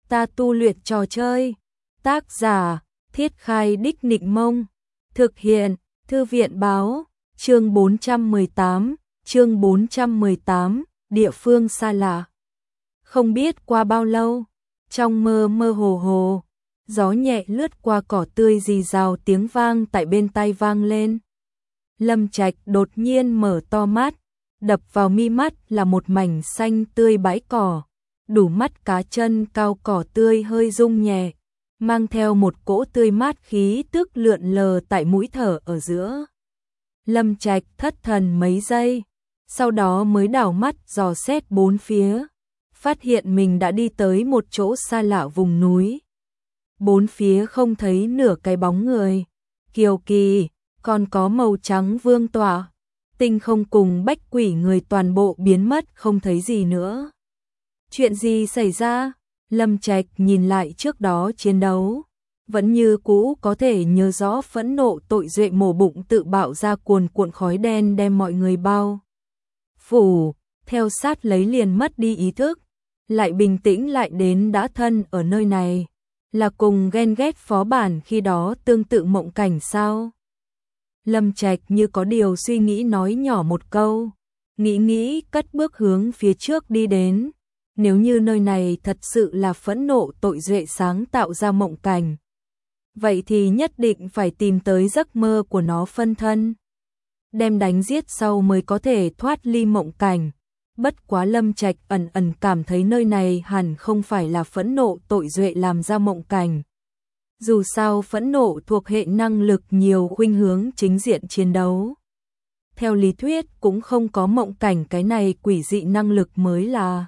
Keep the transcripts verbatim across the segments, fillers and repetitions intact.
ta tu luyện trò chơi. Tác giả, Thiết Khai Đích Nịnh Mông. Thực hiện, Thư viện Báo. Chương bốn trăm mười tám, chương bốn trăm mười tám, địa phương xa lạ. Không biết qua bao lâu, trong mơ mơ hồ hồ, gió nhẹ lướt qua cỏ tươi rì rào, tiếng vang tại bên tai vang lên. Lâm Trạch đột nhiên mở to mắt, đập vào mi mắt là một mảnh xanh tươi bãi cỏ, đủ mắt cá chân cao, cỏ tươi hơi rung nhẹ, mang theo một cỗ tươi mát khí tức lượn lờ tại mũi thở ở giữa. Lâm Trạch thất thần mấy giây, sau đó mới đảo mắt dò xét bốn phía, phát hiện mình đã đi tới một chỗ xa lạ vùng núi. Bốn phía không thấy nửa cái bóng người, kiều kỳ, còn có màu trắng vương tỏa, tinh không cùng bách quỷ người toàn bộ biến mất không thấy gì nữa. Chuyện gì xảy ra? Lâm Trạch nhìn lại trước đó chiến đấu, vẫn như cũ có thể nhớ rõ phẫn nộ tội duệ mổ bụng tự bạo ra cuồn cuộn khói đen đem mọi người bao phủ, theo sát lấy liền mất đi ý thức, lại bình tĩnh lại đến đã thân ở nơi này, là cùng ghen ghét phó bản khi đó tương tự mộng cảnh sao? Lâm Trạch như có điều suy nghĩ nói nhỏ một câu, nghĩ nghĩ cất bước hướng phía trước đi đến. Nếu như nơi này thật sự là phẫn nộ tội duệ sáng tạo ra mộng cảnh, vậy thì nhất định phải tìm tới giấc mơ của nó phân thân, đem đánh giết sau mới có thể thoát ly mộng cảnh. Bất quá Lâm Trạch ẩn ẩn cảm thấy nơi này hẳn không phải là phẫn nộ tội duệ làm ra mộng cảnh. Dù sao phẫn nộ thuộc hệ năng lực nhiều khuynh hướng chính diện chiến đấu. Theo lý thuyết cũng không có mộng cảnh cái này quỷ dị năng lực mới là.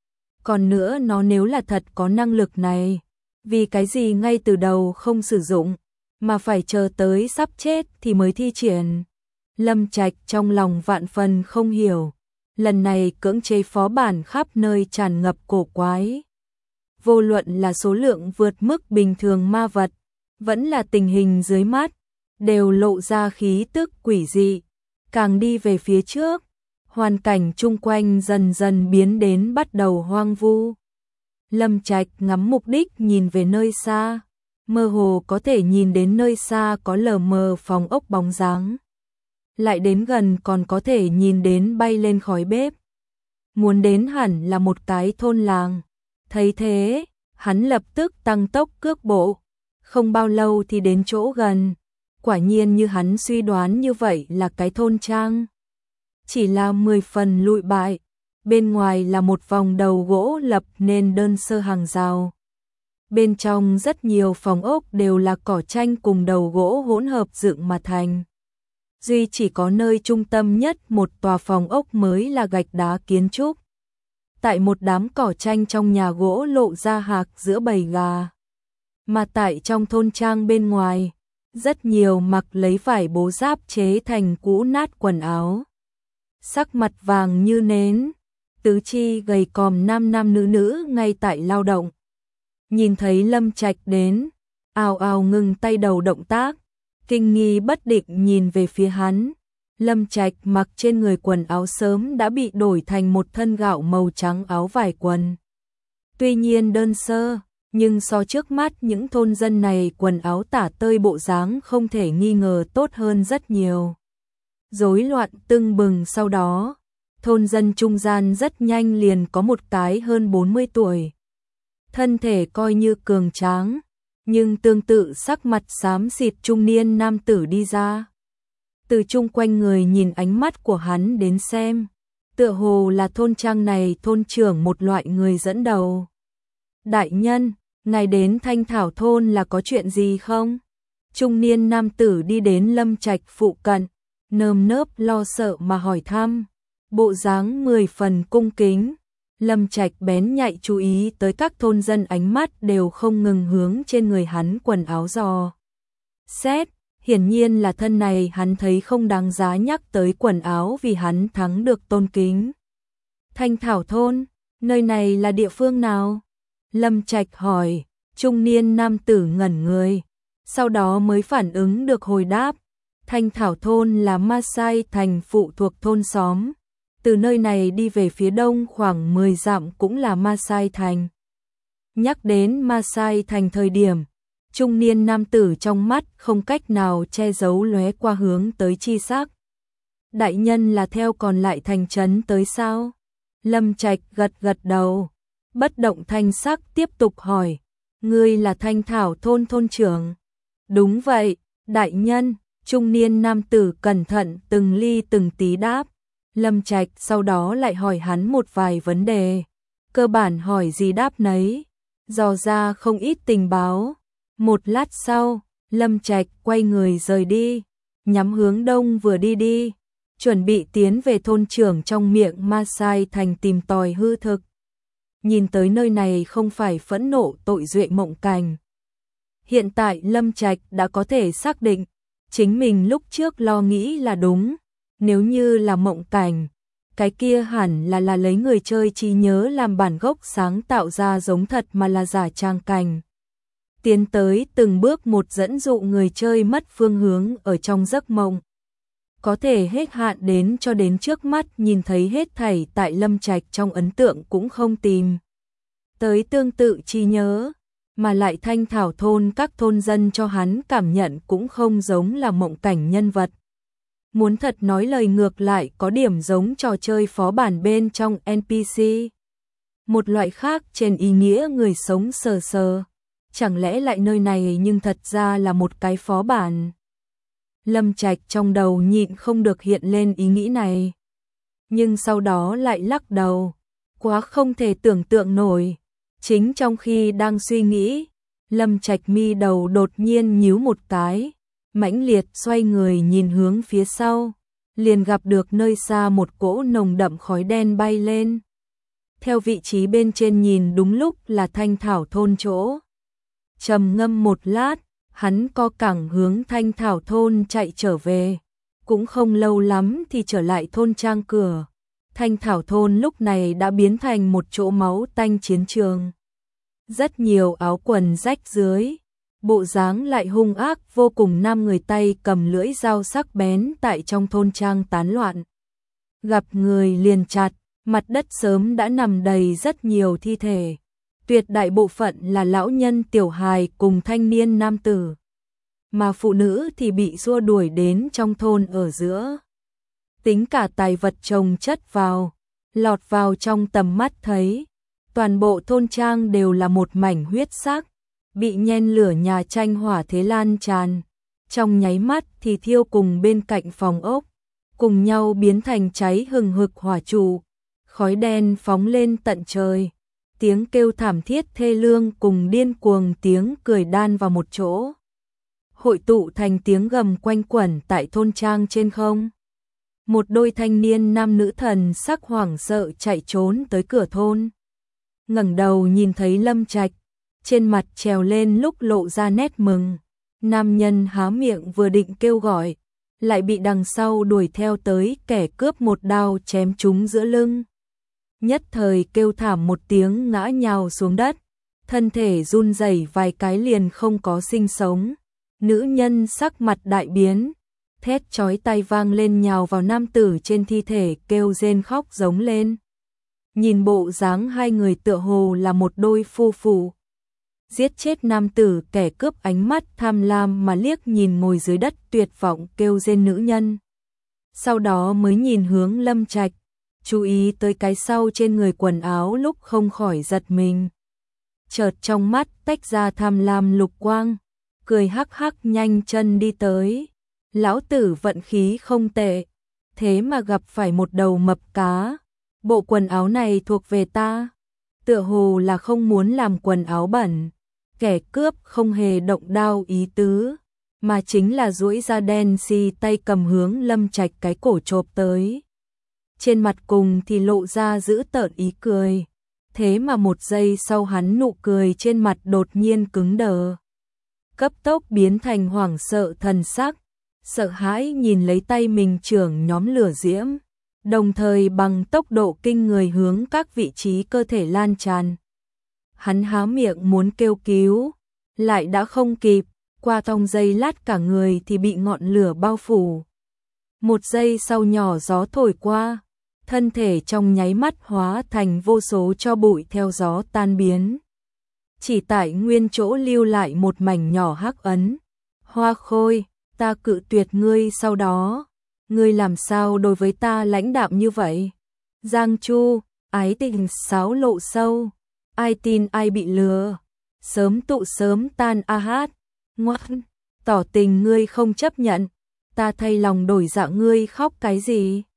Còn nữa nó nếu là thật có năng lực này, vì cái gì ngay từ đầu không sử dụng, mà phải chờ tới sắp chết thì mới thi triển. Lâm Trạch trong lòng vạn phần không hiểu, lần này cưỡng chế phó bản khắp nơi tràn ngập cổ quái. Vô luận là số lượng vượt mức bình thường ma vật, vẫn là tình hình dưới mắt, đều lộ ra khí tức quỷ dị. Càng đi về phía trước, hoàn cảnh chung quanh dần dần biến đến bắt đầu hoang vu. Lâm Trạch ngắm mục đích nhìn về nơi xa, mơ hồ có thể nhìn đến nơi xa có lờ mờ phòng ốc bóng dáng. Lại đến gần còn có thể nhìn đến bay lên khói bếp. Muốn đến hẳn là một cái thôn làng. Thấy thế, hắn lập tức tăng tốc cước bộ. Không bao lâu thì đến chỗ gần. Quả nhiên như hắn suy đoán như vậy là cái thôn trang. Chỉ là mười phần lụi bại. Bên ngoài là một vòng đầu gỗ lập nên đơn sơ hàng rào. Bên trong rất nhiều phòng ốc đều là cỏ tranh cùng đầu gỗ hỗn hợp dựng mà thành. Duy chỉ có nơi trung tâm nhất một tòa phòng ốc mới là gạch đá kiến trúc. Tại một đám cỏ tranh trong nhà gỗ lộ ra hạc giữa bầy gà. Mà tại trong thôn trang bên ngoài, rất nhiều mặc lấy vải bố giáp chế thành cũ nát quần áo. Sắc mặt vàng như nến, tứ chi gầy còm nam nam nữ nữ ngay tại lao động. Nhìn thấy Lâm Trạch đến, ào ào ngừng tay đầu động tác, kinh nghi bất định nhìn về phía hắn. Lâm Trạch mặc trên người quần áo sớm đã bị đổi thành một thân gạo màu trắng áo vải quần. Tuy nhiên đơn sơ, nhưng so trước mắt những thôn dân này quần áo tả tơi bộ dáng không thể nghi ngờ tốt hơn rất nhiều. Rối loạn tưng bừng sau đó, thôn dân trung gian rất nhanh liền có một cái hơn bốn mươi tuổi. Thân thể coi như cường tráng, nhưng tương tự sắc mặt xám xịt trung niên nam tử đi ra. Từ chung quanh người nhìn ánh mắt của hắn đến xem, tựa hồ là thôn trang này thôn trưởng một loại người dẫn đầu. Đại nhân, ngài đến Thanh Thảo thôn là có chuyện gì không? Trung niên nam tử đi đến Lâm Trạch phụ cận, nơm nớp lo sợ mà hỏi thăm, bộ dáng mười phần cung kính. Lâm Trạch bén nhạy chú ý tới các thôn dân ánh mắt đều không ngừng hướng trên người hắn quần áo dò xét, hiển nhiên là thân này hắn thấy không đáng giá nhắc tới quần áo vì hắn thắng được tôn kính. Thanh Thảo thôn, nơi này là địa phương nào? Lâm Trạch hỏi, trung niên nam tử ngẩn người, sau đó mới phản ứng được hồi đáp. Thanh Thảo thôn là Ma Sai thành phụ thuộc thôn xóm. Từ nơi này đi về phía đông khoảng mười dặm cũng là Ma Sai thành. Nhắc đến Ma Sai thành thời điểm, trung niên nam tử trong mắt không cách nào che giấu lóe qua hướng tới chi sắc. Đại nhân là theo còn lại thành trấn tới sao? Lâm Trạch gật gật đầu, bất động thanh sắc tiếp tục hỏi, ngươi là Thanh Thảo thôn thôn trưởng? Đúng vậy, đại nhân, trung niên nam tử cẩn thận từng ly từng tí đáp. Lâm Trạch sau đó lại hỏi hắn một vài vấn đề, cơ bản hỏi gì đáp nấy, dò ra không ít tình báo. Một lát sau, Lâm Trạch quay người rời đi, nhắm hướng đông vừa đi đi, chuẩn bị tiến về thôn trưởng trong miệng Ma Sai thành tìm tòi hư thực. Nhìn tới nơi này không phải phẫn nộ tội duệ mộng cảnh. Hiện tại Lâm Trạch đã có thể xác định, chính mình lúc trước lo nghĩ là đúng, nếu như là mộng cảnh, cái kia hẳn là là lấy người chơi trí nhớ làm bản gốc sáng tạo ra giống thật mà là giả trang cảnh. Tiến tới từng bước một dẫn dụ người chơi mất phương hướng ở trong giấc mộng. Có thể hết hạn đến cho đến trước mắt nhìn thấy hết thảy tại Lâm Trạch trong ấn tượng cũng không tìm tới tương tự trí nhớ, mà lại Thanh Thảo thôn các thôn dân cho hắn cảm nhận cũng không giống là mộng cảnh nhân vật. Muốn thật nói lời ngược lại có điểm giống trò chơi phó bản bên trong en pê xê. Một loại khác trên ý nghĩa người sống sờ sờ. Chẳng lẽ lại nơi này nhưng thật ra là một cái phó bản. Lâm Trạch trong đầu nhịn không được hiện lên ý nghĩ này. Nhưng sau đó lại lắc đầu. Quá không thể tưởng tượng nổi. Chính trong khi đang suy nghĩ, Lâm Trạch mi đầu đột nhiên nhíu một cái, mãnh liệt xoay người nhìn hướng phía sau, liền gặp được nơi xa một cỗ nồng đậm khói đen bay lên. Theo vị trí bên trên nhìn đúng lúc là Thanh Thảo thôn chỗ. Trầm ngâm một lát, hắn co cẳng hướng Thanh Thảo thôn chạy trở về, cũng không lâu lắm thì trở lại thôn trang cửa. Thanh Thảo thôn lúc này đã biến thành một chỗ máu tanh chiến trường. Rất nhiều áo quần rách rưới, bộ dáng lại hung ác vô cùng, năm người tay cầm lưỡi dao sắc bén tại trong thôn trang tán loạn. Gặp người liền chặt, mặt đất sớm đã nằm đầy rất nhiều thi thể. Tuyệt đại bộ phận là lão nhân tiểu hài cùng thanh niên nam tử. Mà phụ nữ thì bị xua đuổi đến trong thôn ở giữa. Tính cả tài vật chồng chất vào, lọt vào trong tầm mắt thấy. Toàn bộ thôn trang đều là một mảnh huyết sắc, bị nhen lửa nhà tranh hỏa thế lan tràn. Trong nháy mắt thì thiêu cùng bên cạnh phòng ốc, cùng nhau biến thành cháy hừng hực hỏa trụ. Khói đen phóng lên tận trời, tiếng kêu thảm thiết thê lương cùng điên cuồng tiếng cười đan vào một chỗ. Hội tụ thành tiếng gầm quanh quẩn tại thôn trang trên không. Một đôi thanh niên nam nữ thần sắc hoảng sợ chạy trốn tới cửa thôn. Ngẩng đầu nhìn thấy Lâm Trạch, trên mặt trèo lên lúc lộ ra nét mừng. Nam nhân há miệng vừa định kêu gọi, lại bị đằng sau đuổi theo tới kẻ cướp một đao chém trúng giữa lưng. Nhất thời kêu thảm một tiếng ngã nhào xuống đất, thân thể run rẩy vài cái liền không có sinh sống. Nữ nhân sắc mặt đại biến, thét chói tai vang lên nhào vào nam tử trên thi thể kêu rên khóc giống lên. Nhìn bộ dáng hai người tựa hồ là một đôi phu phụ. Giết chết nam tử kẻ cướp ánh mắt tham lam mà liếc nhìn ngồi dưới đất tuyệt vọng kêu rên nữ nhân. Sau đó mới nhìn hướng Lâm Trạch, chú ý tới cái sau trên người quần áo lúc không khỏi giật mình. Chợt trong mắt tách ra tham lam lục quang, cười hắc hắc nhanh chân đi tới. Lão tử vận khí không tệ, thế mà gặp phải một đầu mập cá. Bộ quần áo này thuộc về ta. Tựa hồ là không muốn làm quần áo bẩn. Kẻ cướp không hề động đao ý tứ, mà chính là duỗi ra đen xì tay cầm hướng Lâm Trạch cái cổ chộp tới. Trên mặt cùng thì lộ ra dữ tợn ý cười. Thế mà một giây sau hắn nụ cười trên mặt đột nhiên cứng đờ. Cấp tốc biến thành hoảng sợ thần sắc. Sợ hãi nhìn lấy tay mình trưởng nhóm lửa diễm. Đồng thời bằng tốc độ kinh người hướng các vị trí cơ thể lan tràn. Hắn há miệng muốn kêu cứu, lại đã không kịp, qua trong giây lát cả người thì bị ngọn lửa bao phủ. Một giây sau nhỏ gió thổi qua, thân thể trong nháy mắt hóa thành vô số tro bụi theo gió tan biến. chỉ tại nguyên chỗ lưu lại một mảnh nhỏ hắc ấn. Hoa Khôi, ta cự tuyệt ngươi sau đó, ngươi làm sao đối với ta lãnh đạm như vậy? Giang Chu, ái tình sáo lộ sâu, ai tin ai bị lừa, sớm tụ sớm tan a hát, ngoan, tỏ tình ngươi không chấp nhận, ta thay lòng đổi dạ ngươi khóc cái gì?